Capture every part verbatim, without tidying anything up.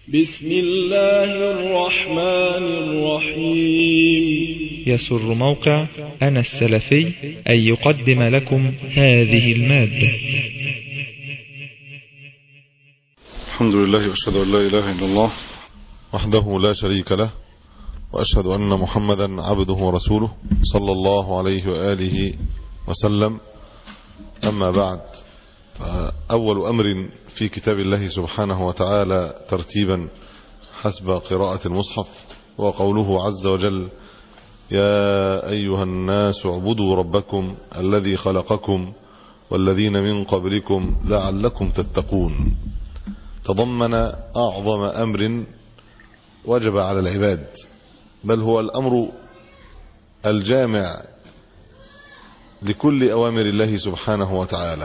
بسم الله الرحمن الرحيم. يسر موقع أنا السلفي أن يقدم لكم هذه المادة. الحمد لله وأشهد أن لا إله إلا الله وحده لا شريك له، وأشهد أن محمدا عبده ورسوله صلى الله عليه وآله وسلم. أما بعد، أول أمر في كتاب الله سبحانه وتعالى ترتيبا حسب قراءة المصحف هو قوله عز وجل: يا أيها الناس اعبدوا ربكم الذي خلقكم والذين من قبلكم لعلكم تتقون. تضمن أعظم أمر وجب على العباد، بل هو الأمر الجامع لكل أوامر الله سبحانه وتعالى،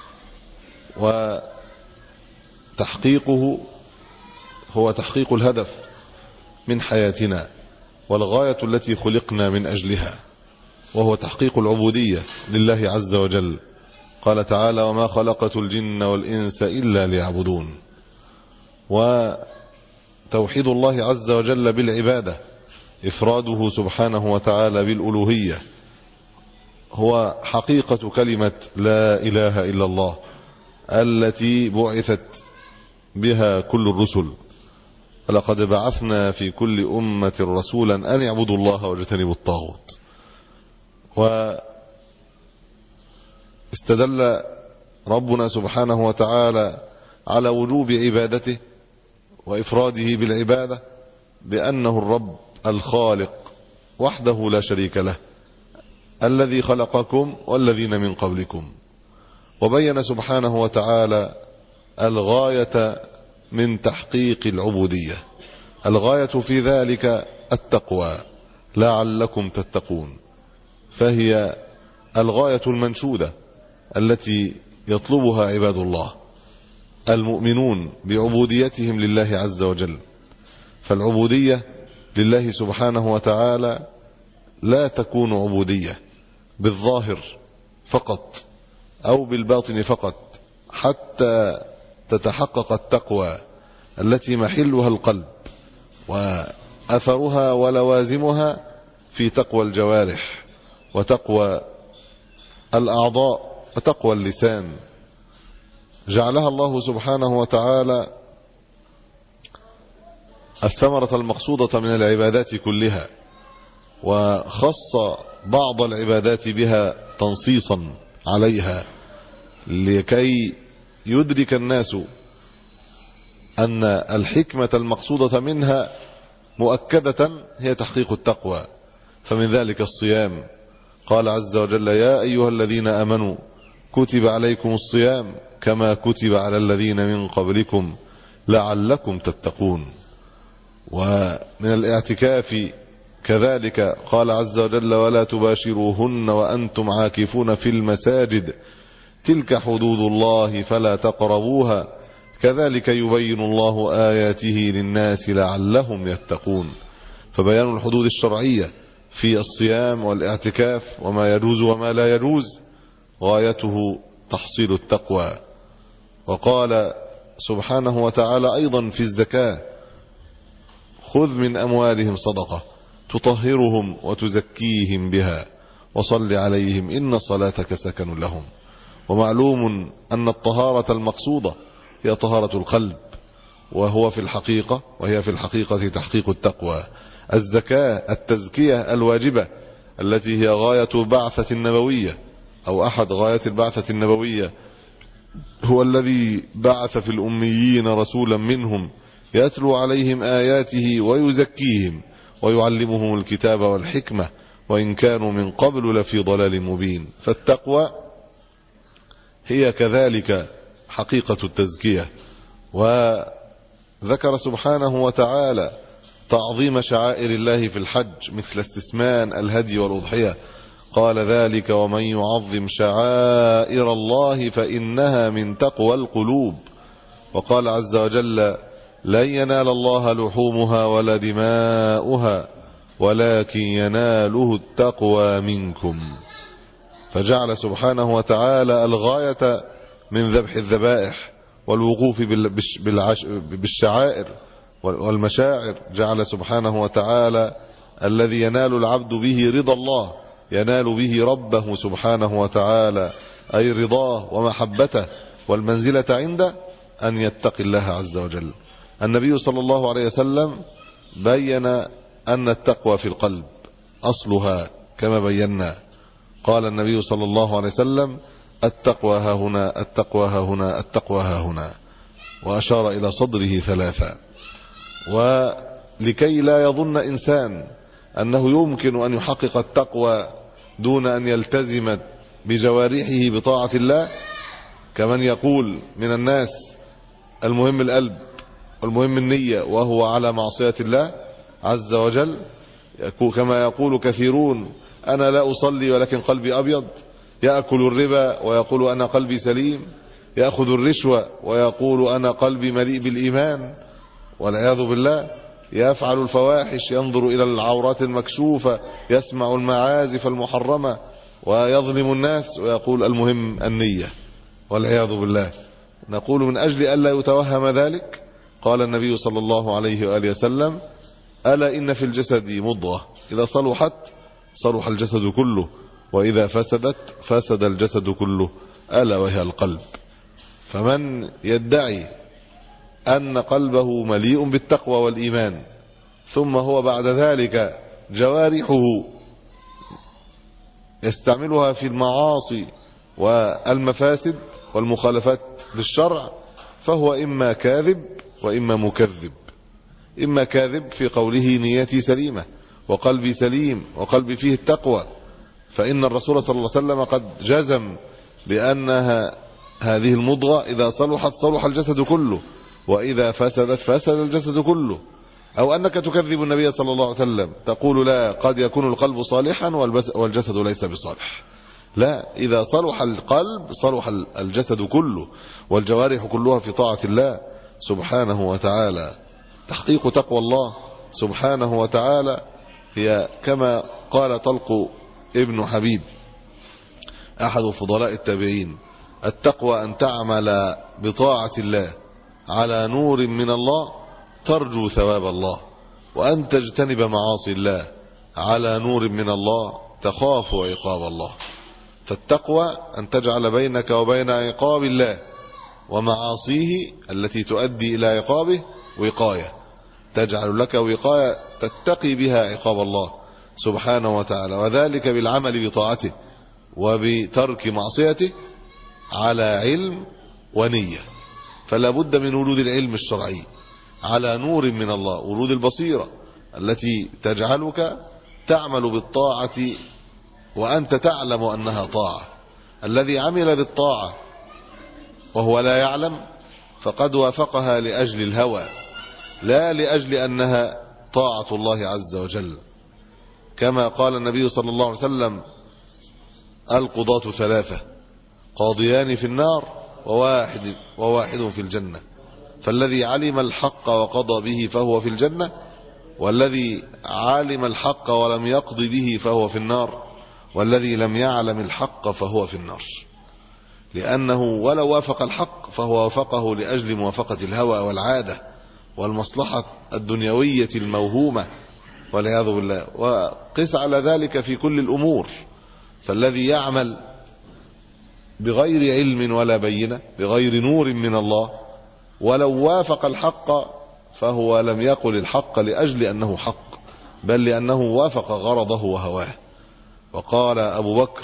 وتحقيقه هو تحقيق الهدف من حياتنا والغاية التي خلقنا من أجلها، وهو تحقيق العبودية لله عز وجل. قال تعالى: وما خلقت الجن والإنس إلا ليعبدون. وتوحيد الله عز وجل بالعبادة، إفراده سبحانه وتعالى بالألوهية، هو حقيقة كلمة لا إله إلا الله التي بعثت بها كل الرسل. ولقد بعثنا في كل أمة رسولا أن يعبدوا الله واجتنبوا الطاغوت. واستدل ربنا سبحانه وتعالى على وجوب عبادته وإفراده بالعبادة بأنه الرب الخالق وحده لا شريك له، الذي خلقكم والذين من قبلكم. وبين سبحانه وتعالى الغاية من تحقيق العبودية، الغاية في ذلك التقوى لعلكم تتقون، فهي الغاية المنشودة التي يطلبها عباد الله المؤمنون بعبوديتهم لله عز وجل. فالعبودية لله سبحانه وتعالى لا تكون عبودية بالظاهر فقط أو بالباطن فقط، حتى تتحقق التقوى التي محلها القلب، وأثرها ولوازمها في تقوى الجوارح وتقوى الأعضاء وتقوى اللسان. جعلها الله سبحانه وتعالى الثمرة المقصودة من العبادات كلها، وخص بعض العبادات بها تنصيصا عليها لكي يدرك الناس أن الحكمة المقصودة منها مؤكدة هي تحقيق التقوى. فمن ذلك الصيام، قال عز وجل: يا أيها الذين آمنوا كتب عليكم الصيام كما كتب على الذين من قبلكم لعلكم تتقون. ومن الاعتكاف كذلك قال عز وجل: ولا تباشروهن وأنتم عاكفون في المساجد تلك حدود الله فلا تقربوها كذلك يبين الله آياته للناس لعلهم يتقون. فبيان الحدود الشرعية في الصيام والاعتكاف وما يجوز وما لا يجوز غايته تحصيل التقوى. وقال سبحانه وتعالى أيضا في الزكاة: خذ من أموالهم صدقة تطهرهم وتزكيهم بها وصل عليهم إن صلاتك سكن لهم. ومعلوم أن الطهارة المقصودة هي طهارة القلب، وهو في الحقيقة وهي في الحقيقة تحقيق التقوى. الزكاة التزكية الواجبة التي هي غاية بعثة النبوية أو أحد غايات البعثة النبوية، هو الذي بعث في الأميين رسولا منهم يتلو عليهم آياته ويزكيهم ويعلمهم الكتاب والحكمة وإن كانوا من قبل لفي ضلال مبين. فالتقوى هي كذلك حقيقة التزكية. وذكر سبحانه وتعالى تعظيم شعائر الله في الحج مثل استسمان الهدي والأضحية، قال: ذلك ومن يعظم شعائر الله فإنها من تقوى القلوب. وقال عز وجل: لن ينال الله لحومها ولا دماؤها ولكن يناله التقوى منكم. فجعل سبحانه وتعالى الغاية من ذبح الذبائح والوقوف بالشعائر والمشاعر، جعل سبحانه وتعالى الذي ينال العبد به رضا الله، ينال به ربه سبحانه وتعالى، أي رضاه ومحبته والمنزلة عنده، أن يتقي الله عز وجل. النبي صلى الله عليه وسلم بين أن التقوى في القلب أصلها كما بينا. قال النبي صلى الله عليه وسلم: التقوى ها هنا، التقوى ها هنا، التقوى ها هنا، وأشار إلى صدره ثلاثة. ولكي لا يظن إنسان أنه يمكن أن يحقق التقوى دون أن يلتزم بجوارحه بطاعة الله، كمن يقول من الناس المهم القلب والمهم النية وهو على معصية الله عز وجل، كما يقول كثيرون: أنا لا أصلي ولكن قلبي أبيض، يأكل الربا ويقول أنا قلبي سليم، يأخذ الرشوة ويقول أنا قلبي مليء بالإيمان، والعياذ بالله، يفعل الفواحش، ينظر إلى العورات المكشوفة، يسمع المعازف المحرمة، ويظلم الناس ويقول المهم النية، والعياذ بالله. نقول من أجل ألا يتوهم ذلك، قال النبي صلى الله عليه وآله وسلم: ألا إن في الجسد مضغة إذا صلحت صلح الجسد كله، وإذا فسدت فسد الجسد كله، ألا وهي القلب. فمن يدعي أن قلبه مليء بالتقوى والإيمان ثم هو بعد ذلك جوارحه يستعملها في المعاصي والمفاسد والمخالفات للشرع، فهو إما كاذب وإما مكذب. إما كاذب في قوله نيتي سليمة وقلبي سليم وقلبي فيه التقوى، فإن الرسول صلى الله عليه وسلم قد جزم بأنها هذه المضغة إذا صلحت صلح الجسد كله، وإذا فسدت فسد الجسد كله. أو أنك تكذب النبي صلى الله عليه وسلم، تقول: لا، قد يكون القلب صالحا والجسد ليس بصالح. لا، إذا صلح القلب صلح الجسد كله، والجوارح كلها في طاعة الله سبحانه وتعالى. تحقيق تقوى الله سبحانه وتعالى هي كما قال طلق ابن حبيب أحد فضلاء التابعين: التقوى أن تعمل بطاعة الله على نور من الله ترجو ثواب الله، وأن تجتنب معاصي الله على نور من الله تخاف عقاب الله. فالتقوى أن تجعل بينك وبين عقاب الله ومعاصيه التي تؤدي إلى عقابه وقاية، تجعل لك وقاية تتقي بها عقاب الله سبحانه وتعالى، وذلك بالعمل بطاعته وبترك معصيته على علم ونية. فلا بد من ورود العلم الشرعي على نور من الله، ورود البصيرة التي تجعلك تعمل بالطاعة وأنت تعلم أنها طاعة. الذي عمل بالطاعة وهو لا يعلم فقد وافقها لأجل الهوى، لا لأجل أنها طاعة الله عز وجل. كما قال النبي صلى الله عليه وسلم: القضاة ثلاثة، قاضيان في النار وواحد, وواحد في الجنة، فالذي علم الحق وقضى به فهو في الجنة، والذي علم الحق ولم يقض به فهو في النار، والذي لم يعلم الحق فهو في النار. لأنه ولو وافق الحق فهو وافقه لأجل موافقة الهوى والعادة والمصلحة الدنيوية الموهومة والعياذ بالله. وقس على ذلك في كل الأمور. فالذي يعمل بغير علم ولا بينة، بغير نور من الله، ولو وافق الحق فهو لم يقل الحق لأجل أنه حق، بل لأنه وافق غرضه وهواه. وقال أبو بكر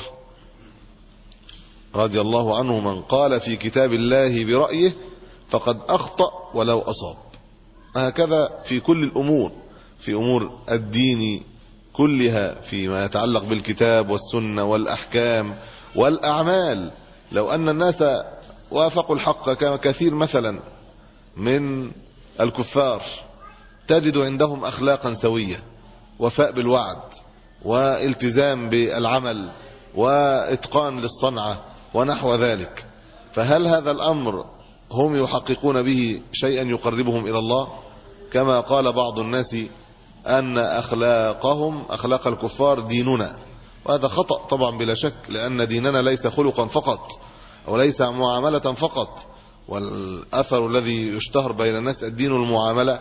رضي الله عنه: من قال في كتاب الله برأيه فقد أخطأ ولو أصاب. هكذا في كل الأمور، في أمور الدين كلها، فيما يتعلق بالكتاب والسنة والأحكام والأعمال. لو أن الناس وافقوا الحق كما كثير مثلا من الكفار تجد عندهم أخلاقا سوية، وفاء بالوعد، والتزام بالعمل، وإتقان للصنعة ونحو ذلك، فهل هذا الأمر هم يحققون به شيئا يقربهم إلى الله؟ كما قال بعض الناس أن أخلاقهم أخلاق الكفار ديننا، وهذا خطأ طبعا بلا شك، لأن ديننا ليس خلقا فقط أو ليس معاملة فقط، والأثر الذي يشتهر بين الناس الدين المعاملة،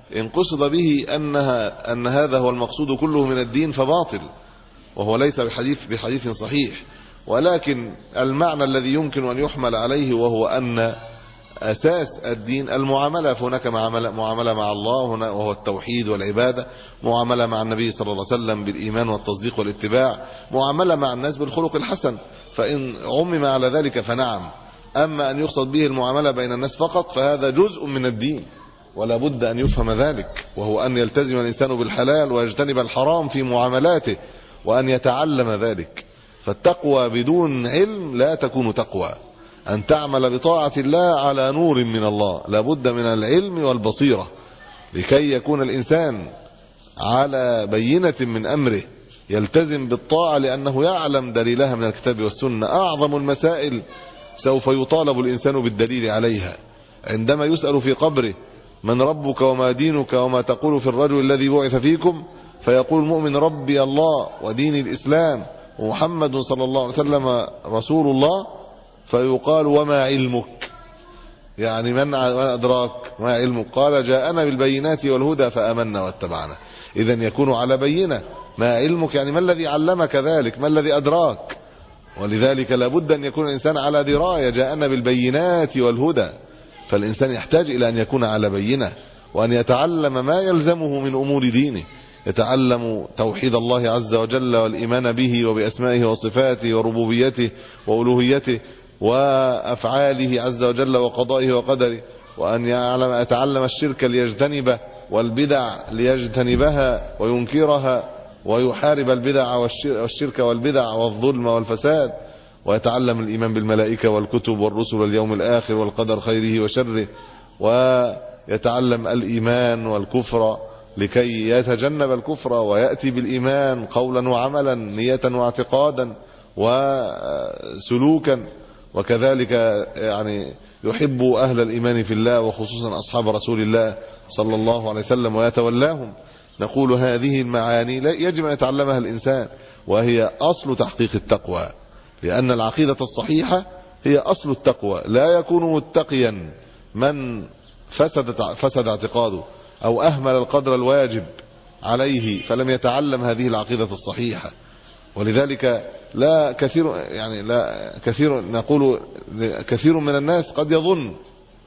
إن قصد به أنها أن هذا هو المقصود كله من الدين فباطل، وهو ليس بحديث بحديث صحيح. ولكن المعنى الذي يمكن أن يحمل عليه وهو أن أساس الدين المعاملة، فهناك معاملة, معاملة مع الله هنا وهو التوحيد والعبادة، معاملة مع النبي صلى الله عليه وسلم بالإيمان والتصديق والاتباع، معاملة مع الناس بالخلق الحسن. فإن عمم على ذلك فنعم. أما أن يقصد به المعاملة بين الناس فقط فهذا جزء من الدين، ولا بد أن يفهم ذلك، وهو أن يلتزم الإنسان بالحلال ويجتنب الحرام في معاملاته، وأن يتعلم ذلك. فالتقوى بدون علم لا تكون تقوى. أن تعمل بطاعة الله على نور من الله لا بد من العلم والبصيرة، لكي يكون الإنسان على بينة من أمره، يلتزم بالطاعة لأنه يعلم دليلها من الكتاب والسنة. أعظم المسائل سوف يطالب الإنسان بالدليل عليها عندما يسأل في قبره: من ربك وما دينك وما تقول في الرجل الذي بعث فيكم؟ فيقول المؤمن: ربي الله ودين الإسلام ومحمد صلى الله عليه وسلم رسول الله. فيقال: وما علمك؟ يعني من أدراك؟ ما علمك؟ قال: جاءنا بالبينات والهدى فآمنا واتبعنا. إذن يكون على بينة. ما علمك؟ يعني ما الذي علمك ذلك؟ ما الذي أدراك؟ ولذلك لابد أن يكون الإنسان على دراية. جاءنا بالبينات والهدى، فالإنسان يحتاج إلى أن يكون على بينة، وأن يتعلم ما يلزمه من أمور دينه. يتعلم توحيد الله عز وجل والإيمان به وبأسمائه وصفاته وربوبيته وألوهيته وأفعاله عز وجل وقضائه وقدره، وأن يعلم يتعلم الشرك ليجتنبه والبدع ليجتنبها وينكرها ويحارب البدع والشرك والبدع والظلم والفساد، ويتعلم الإيمان بالملائكة والكتب والرسل واليوم الآخر والقدر خيره وشره، ويتعلم الإيمان والكفر لكي يتجنب الكفر ويأتي بالإيمان قولا وعملا، نية واعتقادا وسلوكا. وكذلك يعني يحب أهل الإيمان في الله وخصوصا أصحاب رسول الله صلى الله عليه وسلم ويتولاهم. نقول هذه المعاني يجب أن يتعلمها الإنسان، وهي أصل تحقيق التقوى، لأن العقيدة الصحيحة هي أصل التقوى. لا يكون متقيا من فسد فسد اعتقاده أو أهمل القدر الواجب عليه فلم يتعلم هذه العقيدة الصحيحة. ولذلك لا كثير يعني لا كثير نقول كثير من الناس قد يظن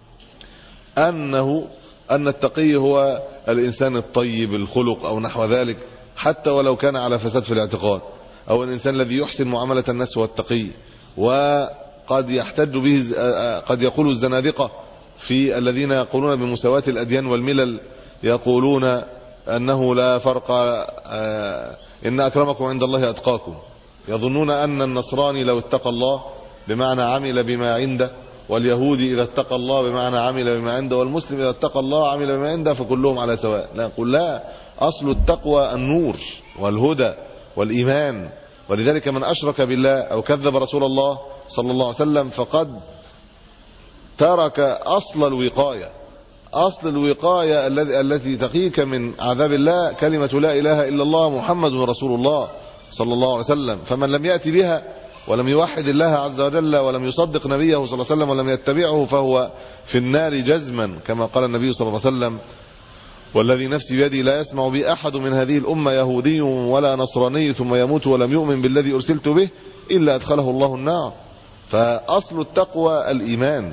أنه أن التقي هو الإنسان الطيب الخلق أو نحو ذلك، حتى ولو كان على فساد في الاعتقاد، أو الإنسان الذي يحسن معاملة الناس هو التقي. وقد يحتج به قد يقول الزنادقة في الذين يقولون بمساواة الأديان والملل، يقولون أنه لا فرق، إن أكرمكم عند الله أتقاكم. يظنون أن النصراني لو اتقى الله بمعنى عمل بما عنده، واليهودي إذا اتقى الله بمعنى عمل بما عنده، والمسلم إذا اتقى الله عمل بما عنده، فكلهم على سواء. لا، نقول لا، أصل التقوى النور والهدى والإيمان. ولذلك من أشرك بالله أو كذب رسول الله صلى الله عليه وسلم فقد ترك أصل الوقاية. أصل الوقاية التي تقيك من عذاب الله كلمة لا إله إلا الله محمد رسول الله صلى الله عليه وسلم. فمن لم يأتي بها ولم يوحد الله عز وجل ولم يصدق نبيه صلى الله عليه وسلم ولم يتبعه فهو في النار جزما، كما قال النبي صلى الله عليه وسلم: والذي نفسي بيدي لا يسمع بي أحد من هذه الأمة يهودي ولا نصراني ثم يموت ولم يؤمن بالذي أرسلت به إلا أدخله الله النار. فأصل التقوى الإيمان،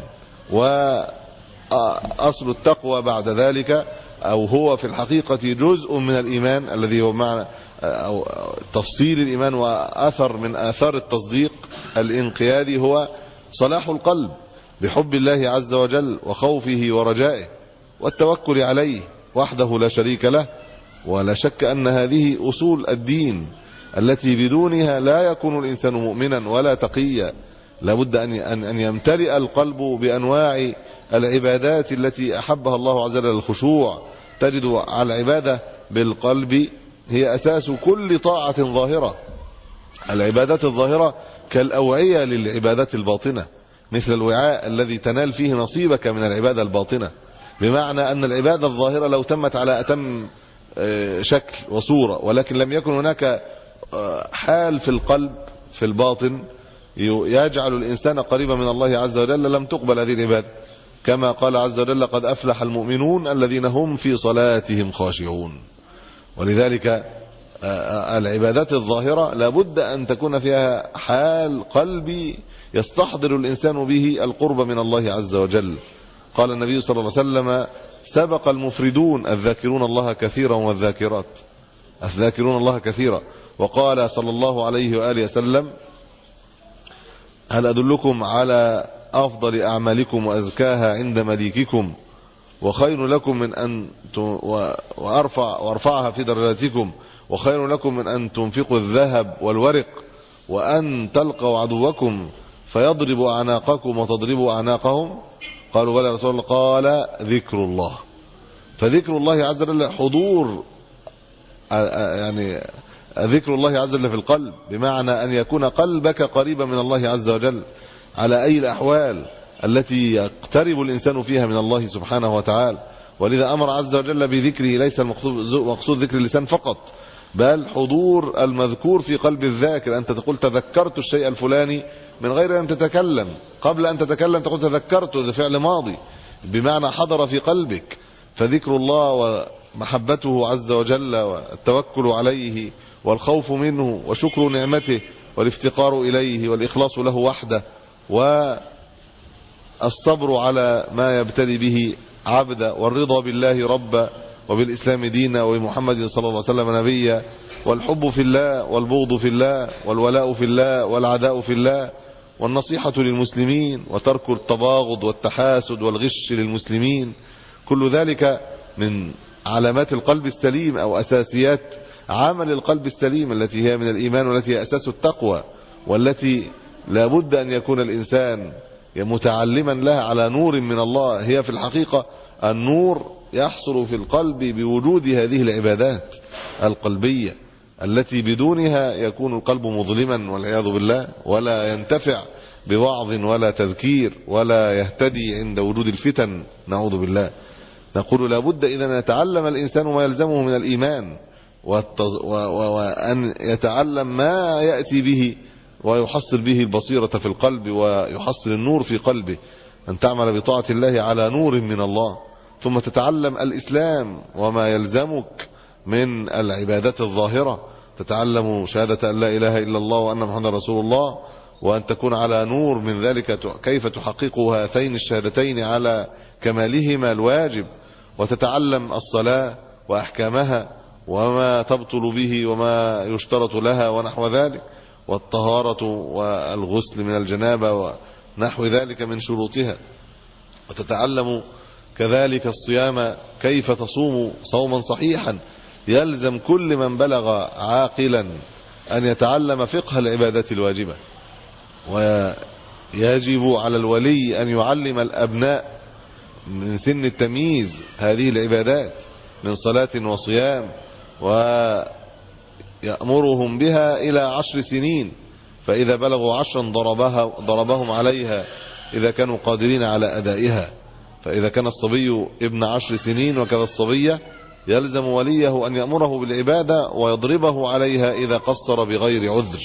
وأصل التقوى بعد ذلك أو هو في الحقيقة جزء من الإيمان الذي هو معنى أو تفصيل الإيمان وأثر من آثار التصديق الانقيادي، هو صلاح القلب بحب الله عز وجل وخوفه ورجائه والتوكل عليه وحده لا شريك له. ولا شك أن هذه أصول الدين التي بدونها لا يكون الإنسان مؤمنا ولا تقيا. لابد أن يمتلئ القلب بأنواع العبادات التي أحبها الله عز وجل. الخشوع، تجد على العبادة بالقلب هي أساس كل طاعة ظاهرة. العبادات الظاهرة كالأوعية للعبادات الباطنة، مثل الوعاء الذي تنال فيه نصيبك من العبادة الباطنة. بمعنى أن العبادة الظاهرة لو تمت على أتم شكل وصورة ولكن لم يكن هناك حال في القلب في الباطن يجعل الإنسان قريبا من الله عز وجل لم تقبل هذه العبادة. كما قال عز وجل قد أفلح المؤمنون الذين هم في صلاتهم خاشعون. ولذلك العبادات الظاهرة لابد أن تكون فيها حال قلبي يستحضر الإنسان به القرب من الله عز وجل. قال النبي صلى الله عليه وسلم سبق المفردون الذاكرون الله كثيرا والذاكرات الذاكرون الله كثيرا. وقال صلى الله عليه وآله وسلم هل أدلكم على أفضل أعمالكم وأزكاها عند مليككم وخير لكم من أن وأرفع وأرفعها في درجاتكم وخير لكم من أن تنفقوا الذهب والورق وأن تلقوا عدوكم فيضرب أعناقكم وتضربوا أعناقهم؟ قالوا بلى رسول الله. قال ذكر الله. فذكر الله عز وجل حضور، يعني ذكر الله عز وجل في القلب، بمعنى أن يكون قلبك قريبا من الله عز وجل على أي الأحوال التي يقترب الإنسان فيها من الله سبحانه وتعالى. ولذا أمر عز وجل بذكره، ليس المقصود ذكر اللسان فقط، بل حضور المذكور في قلب الذاكر. أنت تقول تذكرت الشيء الفلاني من غير أن تتكلم، قبل أن تتكلم تقول تذكرته، ده فعل ماضي بمعنى حضر في قلبك. فذكر الله ومحبته عز وجل والتوكل عليه والخوف منه وشكر نعمته والافتقار إليه والإخلاص له وحده والصبر على ما يبتلي به عبدا والرضا بالله ربا وبالإسلام دينا وبمحمد صلى الله عليه وسلم نبيا والحب في الله والبغض في الله والولاء في الله والعداء في الله والنصيحة للمسلمين وترك التباغض والتحاسد والغش للمسلمين. كل ذلك من علامات القلب السليم أو أساسيات عمل القلب السليم التي هي من الإيمان والتي هي أساس التقوى، والتي لا بد أن يكون الإنسان متعلما لها على نور من الله. هي في الحقيقة النور يحصل في القلب بوجود هذه العبادات القلبية التي بدونها يكون القلب مظلما والعياذ بالله، ولا ينتفع بوعظ ولا تذكير ولا يهتدي عند وجود الفتن، نعوذ بالله. نقول لا بد إذا يتعلم الإنسان ما يلزمه من الإيمان وأن يتعلم ما يأتي به ويحصل به البصيرة في القلب ويحصل النور في قلبه، أن تعمل بطاعة الله على نور من الله. ثم تتعلم الإسلام وما يلزمك من العبادات الظاهرة، تتعلم شهادة أن لا إله إلا الله وأن محمد رسول الله، وأن تكون على نور من ذلك كيف تحقق هاتين الشهادتين على كمالهما الواجب، وتتعلم الصلاة وأحكامها وما تبطل به وما يشترط لها ونحو ذلك، والطهارة والغسل من الجنابة ونحو ذلك من شروطها، وتتعلم كذلك الصيام كيف تصوم صوما صحيحا. يلزم كل من بلغ عاقلا أن يتعلم فقه العبادات الواجبة، ويجب على الولي أن يعلم الأبناء من سن التمييز هذه العبادات من صلاة وصيام، ويأمرهم بها إلى عشر سنين، فإذا بلغوا عشرا ضربها ضربهم عليها إذا كانوا قادرين على أدائها. فإذا كان الصبي ابن عشر سنين وكذا الصبية يلزم وليه أن يأمره بالعبادة ويضربه عليها إذا قصر بغير عذر.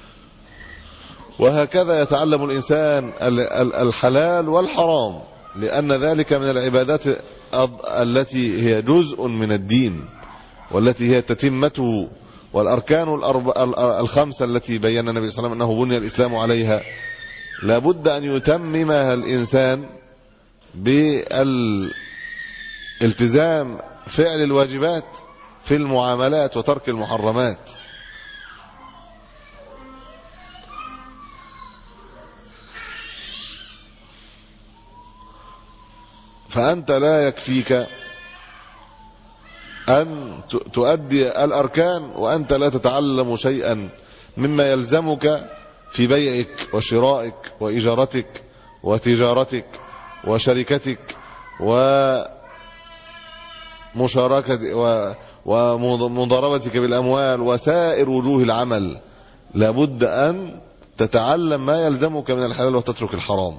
وهكذا يتعلم الإنسان الحلال والحرام، لأن ذلك من العبادات التي هي جزء من الدين والتي هي تتمته، والأركان الخمسة التي بيّن النبي صلى الله عليه وسلم أنه بني الإسلام عليها لا بد أن يتممها الإنسان بالالتزام فعل الواجبات في المعاملات وترك المحرمات. فأنت لا يكفيك أن تؤدي الأركان وأنت لا تتعلم شيئا مما يلزمك في بيعك وشرائك وإجارتك وتجارتك وشركتك ومشاركتك ومضاربتك بالأموال وسائر وجوه العمل. لابد أن تتعلم ما يلزمك من الحلال وتترك الحرام.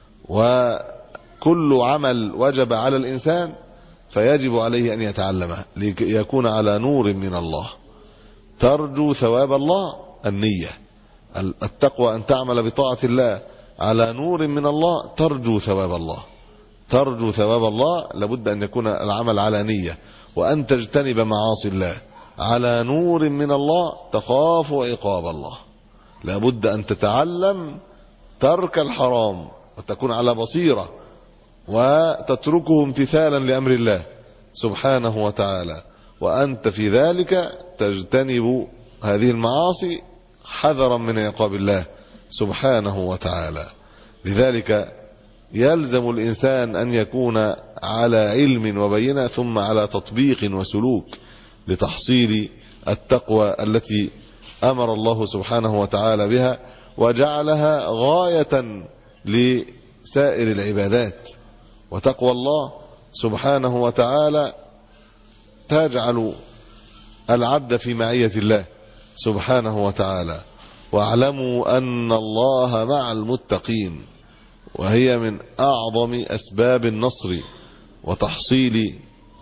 وكل عمل وجب على الإنسان فيجب عليه أن يتعلمه ليكون على نور من الله، ترجو ثواب الله. النية التقوى أن تعمل بطاعة الله على نور من الله ترجو ثواب الله. ترجو ثواب الله لابد أن يكون العمل على نية، وأن تجتنب معاصي الله على نور من الله، تخاف عقاب الله. لابد أن تتعلم ترك الحرام وتكون على بصيرة، وتتركه امتثالا لأمر الله سبحانه وتعالى، وأنت في ذلك تجتنب هذه المعاصي حذرا من عقاب الله سبحانه وتعالى. لذلك يلزم الإنسان أن يكون على علم وبينة، ثم على تطبيق وسلوك لتحصيل التقوى التي أمر الله سبحانه وتعالى بها، وجعلها غاية لسائر العبادات. وتقوى الله سبحانه وتعالى تجعل العبد في معية الله سبحانه وتعالى. واعلموا أن الله مع المتقين، وهي من أعظم أسباب النصر وتحصيل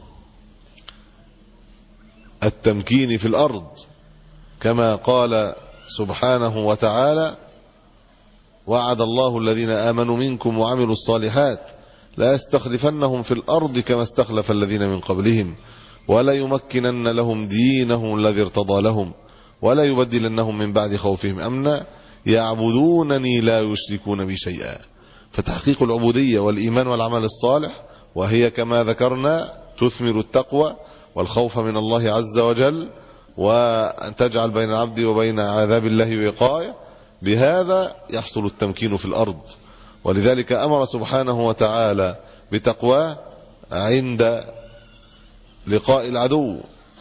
التمكين في الأرض، كما قال سبحانه وتعالى: وعد الله الذين آمنوا منكم وعملوا الصالحات لا يستخلفنهم في الأرض كما استخلف الذين من قبلهم ولا يمكنن لهم دينهم الذي ارتضى لهم ولا يبدلنهم من بعد خوفهم أمنا يعبدونني لا يشركون بي شيئا. فتحقيق العبودية والإيمان والعمل الصالح، وهي كما ذكرنا تثمر التقوى والخوف من الله عز وجل، وأن تجعل بين العبد وبين عذاب الله وقاية. بهذا يحصل التمكين في الأرض. ولذلك أمر سبحانه وتعالى بتقواه عند لقاء العدو،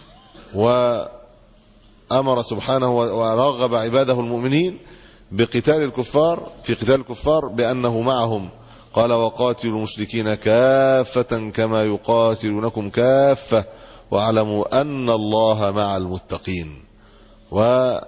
وأمر سبحانه ورغب عباده المؤمنين بقتال الكفار في قتال الكفار بأنه معهم. قال: وقاتلوا المشركين كافة كما يقاتلونكم كافة واعلموا أن الله مع المتقين. وتقوى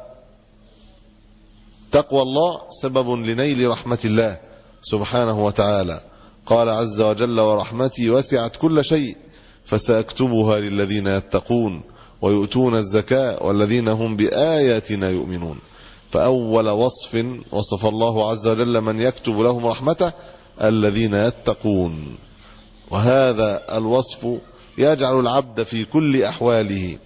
الله سبب لنيل رحمة الله سبحانه وتعالى. قال عز وجل: ورحمتي وسعت كل شيء فسأكتبها للذين يتقون ويؤتون الزكاة والذين هم بآياتنا يؤمنون. فأول وصف وصف الله عز وجل من يكتب لهم رحمته الذين يتقون، وهذا الوصف يجعل العبد في كل أحواله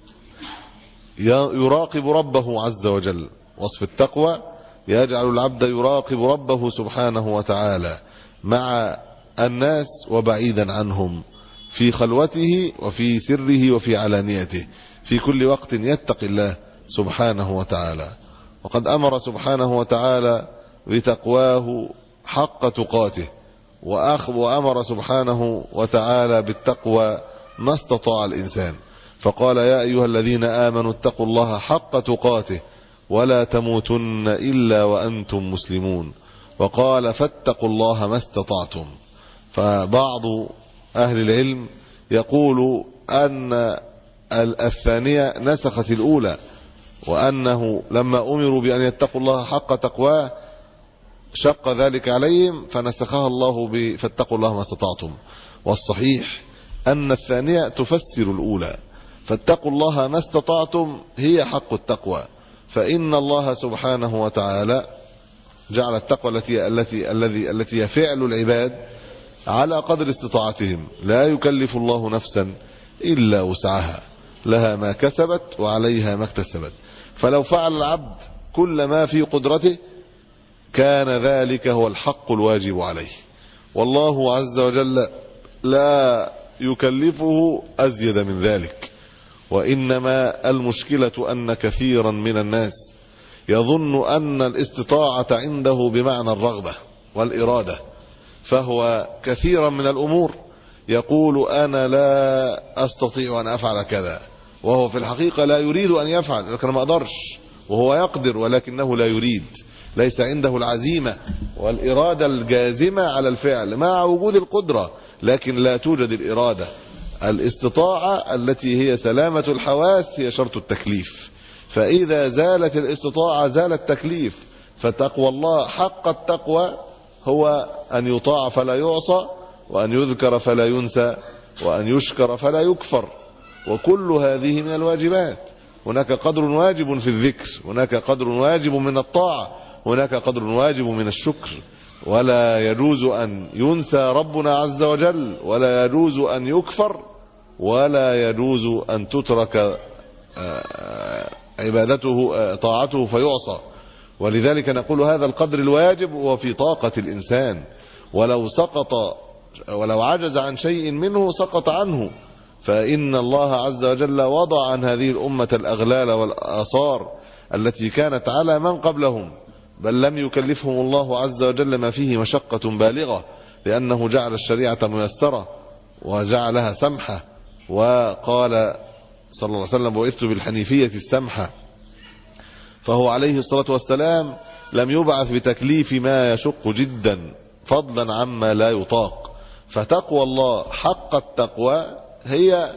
يراقب ربه عز وجل. وصف التقوى يجعل العبد يراقب ربه سبحانه وتعالى مع الناس وبعيدا عنهم، في خلوته وفي سره وفي علانيته، في كل وقت يتقي الله سبحانه وتعالى. وقد أمر سبحانه وتعالى بتقواه حق تقاته، وأمر سبحانه وتعالى بالتقوى ما استطاع الإنسان، فقال: يا أيها الذين آمنوا اتقوا الله حق تقاته ولا تموتن إلا وأنتم مسلمون. وقال: فاتقوا الله ما استطعتم. فبعض أهل العلم يقول أن الثانية نسخت الأولى، وأنه لما أمروا بأن يتقوا الله حق تقواه شق ذلك عليهم فنسخها الله ب فاتقوا الله ما استطعتم. والصحيح أن الثانية تفسر الأولى، فاتقوا الله ما استطعتم هي حق التقوى، فإن الله سبحانه وتعالى جعل التقوى التي التي الذي التي هي فعل العباد على قدر استطاعتهم، لا يكلف الله نفسا إلا وسعها، لها ما كسبت وعليها ما اكتسبت. فلو فعل العبد كل ما في قدرته كان ذلك هو الحق الواجب عليه، والله عز وجل لا يكلفه أزيد من ذلك. وإنما المشكلة أن كثيرا من الناس يظن أن الاستطاعة عنده بمعنى الرغبة والإرادة، فهو كثيرا من الأمور يقول أنا لا أستطيع أن أفعل كذا، وهو في الحقيقة لا يريد أن يفعل، لكن ما أقدرش، وهو يقدر ولكنه لا يريد، ليس عنده العزيمة والإرادة الجازمة على الفعل مع وجود القدرة، لكن لا توجد الإرادة. الاستطاعة التي هي سلامة الحواس هي شرط التكليف، فإذا زالت الاستطاعة زال التكليف. فتقوى الله حق التقوى هو أن يطاع فلا يعصى، وأن يذكر فلا ينسى، وأن يشكر فلا يكفر، وكل هذه من الواجبات. هناك قدر واجب في الذكر، هناك قدر واجب من الطاعة، هناك قدر واجب من الشكر. ولا يجوز أن ينسى ربنا عز وجل، ولا يجوز أن يكفر، ولا يجوز أن تترك عبادته طاعته فيعصى. ولذلك نقول هذا القدر الواجب هو في طاقة الإنسان، ولو سقط ولو عجز عن شيء منه سقط عنه، فإن الله عز وجل وضع عن هذه الأمة الأغلال والآثار التي كانت على من قبلهم، بل لم يكلفهم الله عز وجل ما فيه مشقة بالغة، لأنه جعل الشريعة ميسرة وجعلها سمحة، وقال صلى الله عليه وسلم بعثت بالحنيفية السمحة. فهو عليه الصلاة والسلام لم يبعث بتكليف ما يشق جدا فضلا عما لا يطاق. فتقوى الله حق التقوى هي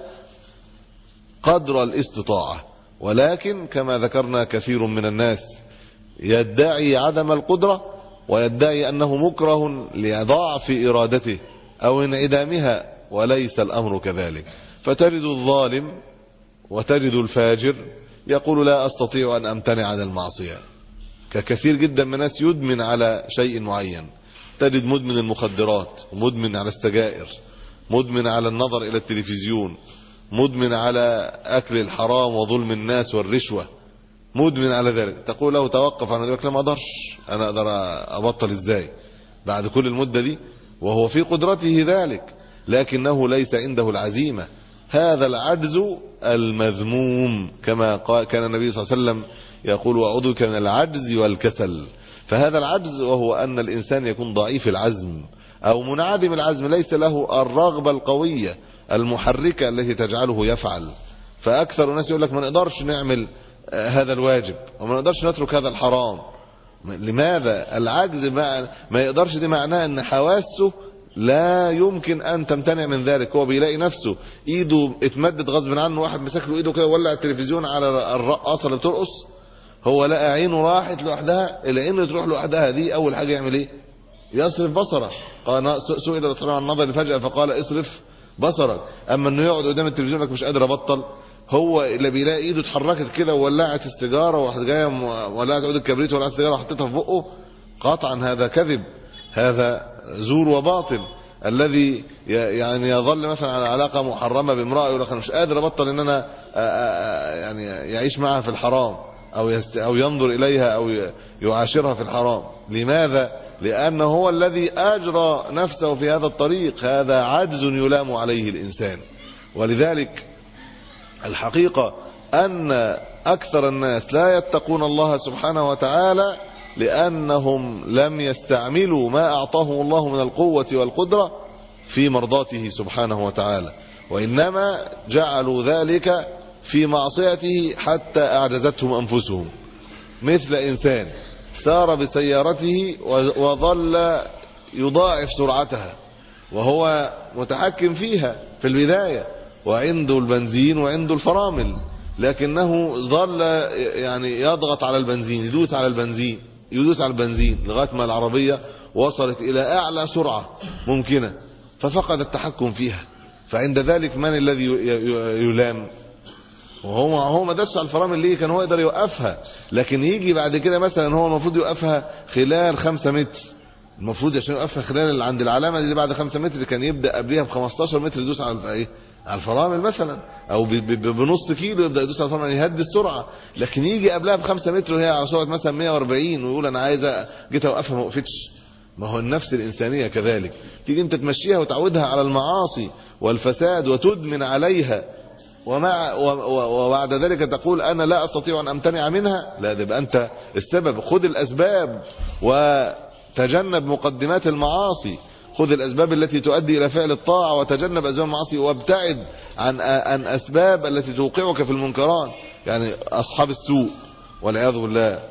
قدر الاستطاعة، ولكن كما ذكرنا كثير من الناس يدعي عدم القدرة ويدعي أنه مكره لضعف إرادته أو انعدامها، وليس الأمر كذلك. فتجد الظالم وتجد الفاجر يقول لا أستطيع أن أمتنع عن المعصية، ككثير جدا من الناس يدمن على شيء معين. تجد مدمن المخدرات، مدمن على السجائر، مدمن على النظر إلى التلفزيون، مدمن على أكل الحرام وظلم الناس والرشوة، مدمن على ذلك. تقول له توقف عن ذلك، لا ما أقدرش، أنا أقدر أبطل إزاي بعد كل المدة دي؟ وهو في قدرته ذلك، لكنه ليس عنده العزيمة. هذا العجز المذموم، كما قال كان النبي صلى الله عليه وسلم يقول وأعوذ بك من العجز والكسل. فهذا العجز وهو أن الإنسان يكون ضعيف العزم أو منعدم العزم، ليس له الرغبة القوية المحركة التي تجعله يفعل. فأكثر الناس يقول لك ما نقدرش نعمل هذا الواجب وما نقدرش نترك هذا الحرام. لماذا؟ العجز ما, ما يقدرش، دي معناه أن حواسه لا يمكن أن تمتنع من ذلك. هو بيلاقي نفسه إيده اتمدد غصب عنه، واحد مسك له إيده كده وولع التلفزيون على الرقاصة اللي بترقص، هو لقى عينه راحت لوحدها. العين اللي تروح لوحدها دي أول حاجة يعمل إيه؟ يصرف بصره. قال سئل الرسول عن النظر فجأة فقال اصرف بصرك. أما إنه يقعد قدام التلفزيون لك مش قادر أبطل، هو اللي بيلاقي إيده اتحركت كده وولعت السيجارة وراحت جاية ولعت عود الكبريت وولعت السيجارة وحطيتها في بقه، قطعا هذا كذب، هذا زور وباطل. الذي يعني يظل مثلا على علاقة محرمة بامرأة يقول لك أنا مش قادر أبطل إن أنا يعني يعيش معها في الحرام أو أو ينظر إليها أو يعاشرها في الحرام. لماذا؟ لأنه هو الذي أجرى نفسه في هذا الطريق. هذا عجز يلام عليه الإنسان. ولذلك الحقيقة أن أكثر الناس لا يتقون الله سبحانه وتعالى لأنهم لم يستعملوا ما أعطاهم الله من القوة والقدرة في مرضاته سبحانه وتعالى، وإنما جعلوا ذلك في معصيته حتى أعجزتهم أنفسهم. مثل إنسان سار بسيارته وظل يضاعف سرعتها وهو متحكم فيها في البداية، وعنده البنزين وعنده الفرامل، لكنه ظل يعني يضغط على البنزين، يدوس على البنزين يدوس على البنزين لغاية ما العربية وصلت إلى أعلى سرعة ممكنة ففقد التحكم فيها. فعند ذلك من الذي يلام؟ وهو هو ما داس على الفرامل ليه؟ كان هو يقدر يوقفها، لكن يجي بعد كده مثلا هو المفروض يوقفها خلال خمسة متر، المفروض عشان يوقفها خلال عند العلامة دي بعد خمسة متر كان يبدأ قبلها ب خمستاشر متر يدوس على ايه؟ على الفرامل مثلا، او بنص كيلو يبدأ يدوس على الفرامل يهدي السرعة. لكن يجي قبلها بخمسة متر وهي على سرعة مثلا مية وأربعين ويقول انا عايز جيت اوقفها ما وقفتش. ما هو النفس الإنسانية كذلك، تيجي انت تمشيها وتعودها على المعاصي والفساد وتدمن عليها، ومع وبعد ذلك تقول أنا لا أستطيع أن أمتنع منها. لا، ده يبقى أنت السبب. خذ الأسباب وتجنب مقدمات المعاصي، خذ الأسباب التي تؤدي إلى فعل الطاعة وتجنب أسباب المعاصي، وابتعد عن عن أسباب التي توقعك في المنكرات، يعني أصحاب السوء والعياذ بالله،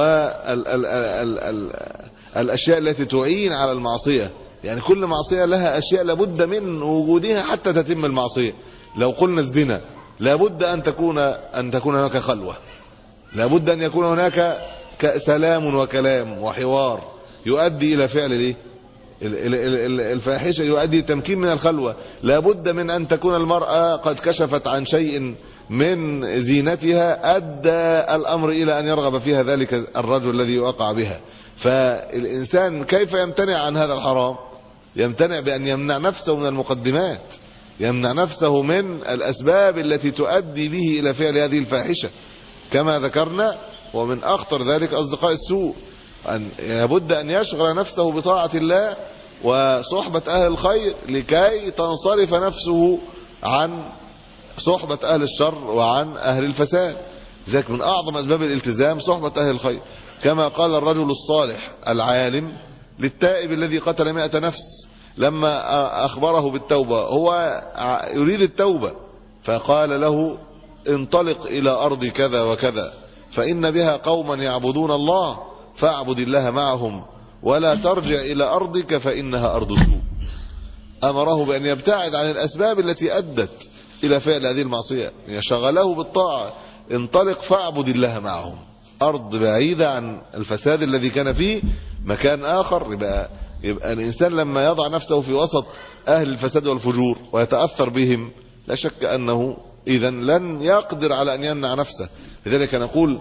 والأشياء التي تعين على المعصية. يعني كل معصية لها أشياء لابد من وجودها حتى تتم المعصية. لو قلنا الزنا لابد أن تكون أن تكون هناك خلوة، لابد أن يكون هناك سلام وكلام وحوار يؤدي إلى فعل الايه؟ الفاحشة، يؤدي تمكين من الخلوة. لابد من أن تكون المرأة قد كشفت عن شيء من زينتها أدى الأمر إلى أن يرغب فيها ذلك الرجل الذي يقع بها. فالإنسان كيف يمتنع عن هذا الحرام؟ يمتنع بأن يمنع نفسه من المقدمات، يمنع نفسه من الأسباب التي تؤدي به إلى فعل هذه الفاحشة كما ذكرنا. ومن أخطر ذلك أصدقاء السوء، أن لابد أن يشغل نفسه بطاعة الله وصحبة أهل الخير لكي تنصرف نفسه عن صحبة أهل الشر وعن أهل الفساد. ذلك من أعظم أسباب الالتزام صحبة أهل الخير، كما قال الرجل الصالح العالم للتائب الذي قتل مئة نفس لما أخبره بالتوبة، هو يريد التوبة، فقال له انطلق إلى أرض كذا وكذا فإن بها قوما يعبدون الله فاعبد الله معهم ولا ترجع إلى أرضك فإنها أرض سوء. أمره بأن يبتعد عن الأسباب التي أدت إلى فعل هذه المعصية، يشغله بالطاعة، انطلق فاعبد الله معهم. أرض بعيدة عن الفساد الذي كان فيه، مكان آخر. يبقى, يبقى الإنسان لما يضع نفسه في وسط أهل الفساد والفجور ويتأثر بهم لا شك أنه إذن لن يقدر على أن يمنع نفسه. لذلك نقول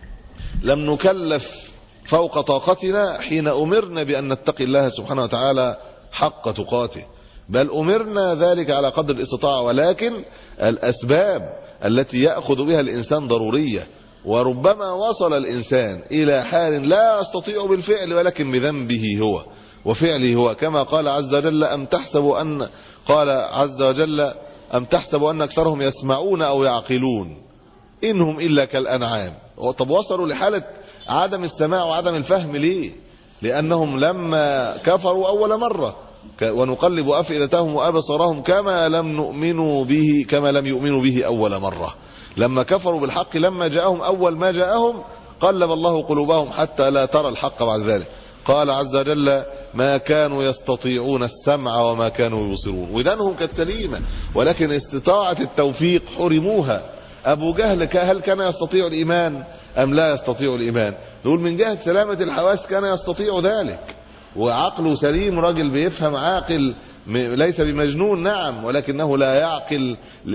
لم نكلف فوق طاقتنا حين أمرنا بأن نتقي الله سبحانه وتعالى حق تقاته، بل أمرنا ذلك على قدر الاستطاعة، ولكن الأسباب التي يأخذ بها الإنسان ضرورية. وربما وصل الإنسان إلى حال لا يستطيع بالفعل ولكن بذنبه هو وفعله هو، كما قال عز وجل أم تحسب أن قال عز وجل أم تحسب أن أكثرهم يسمعون أو يعقلون إنهم إلا كالأنعام. طب وصلوا لحالة عدم السماع وعدم الفهم ليه؟ لأنهم لما كفروا أول مرة ونقلب أفئدتهم وأبصارهم كما لم نؤمنوا به كما لم يؤمنوا به أول مرة. لما كفروا بالحق لما جاءهم أول ما جاءهم قلب الله قلوبهم حتى لا ترى الحق بعد ذلك. قال عز وجل ما كانوا يستطيعون السمع وما كانوا يبصرون. وذنهم كانت سليمة ولكن استطاعة التوفيق حرموها. أبو جهل هل كان يستطيع الإيمان أم لا يستطيع الإيمان؟ نقول من جهة سلامة الحواس كان يستطيع ذلك وعقله سليم، راجل بيفهم عاقل ليس بمجنون نعم، ولكنه لا يعقل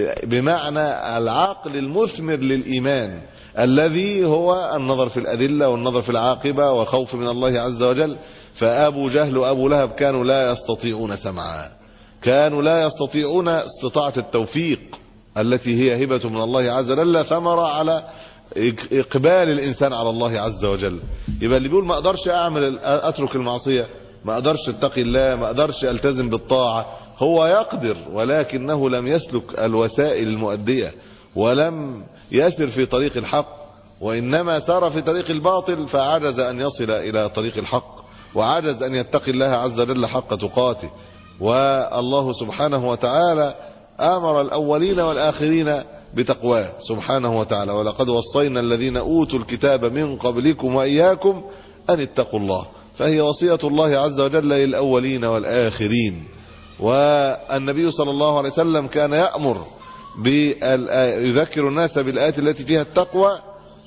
بمعنى العقل المثمر للإيمان الذي هو النظر في الأدلة والنظر في العاقبة والخوف من الله عز وجل. فأبو جهل وأبو لهب كانوا لا يستطيعون سمعا، كانوا لا يستطيعون استطاعة التوفيق التي هي هبة من الله عز وجل ثمرة على إقبال الإنسان على الله عز وجل. يبقى اللي بيقول ما أقدرش أعمل أترك المعصية، ما أقدرش أتقي الله، ما أقدرش ألتزم بالطاعة، هو يقدر ولكنه لم يسلك الوسائل المؤدية ولم يسر في طريق الحق، وإنما سار في طريق الباطل فعجز أن يصل إلى طريق الحق وعجز أن يتقي الله عز وجل حق تقاته. والله سبحانه وتعالى أمر الأولين والآخرين بتقواه سبحانه وتعالى ولقد وصينا الذين أوتوا الكتاب من قبلكم وإياكم أن اتقوا الله. فهي وصية الله عز وجل للأولين والآخرين. والنبي صلى الله عليه وسلم كان يأمر يذكر الناس بالآيات التي فيها التقوى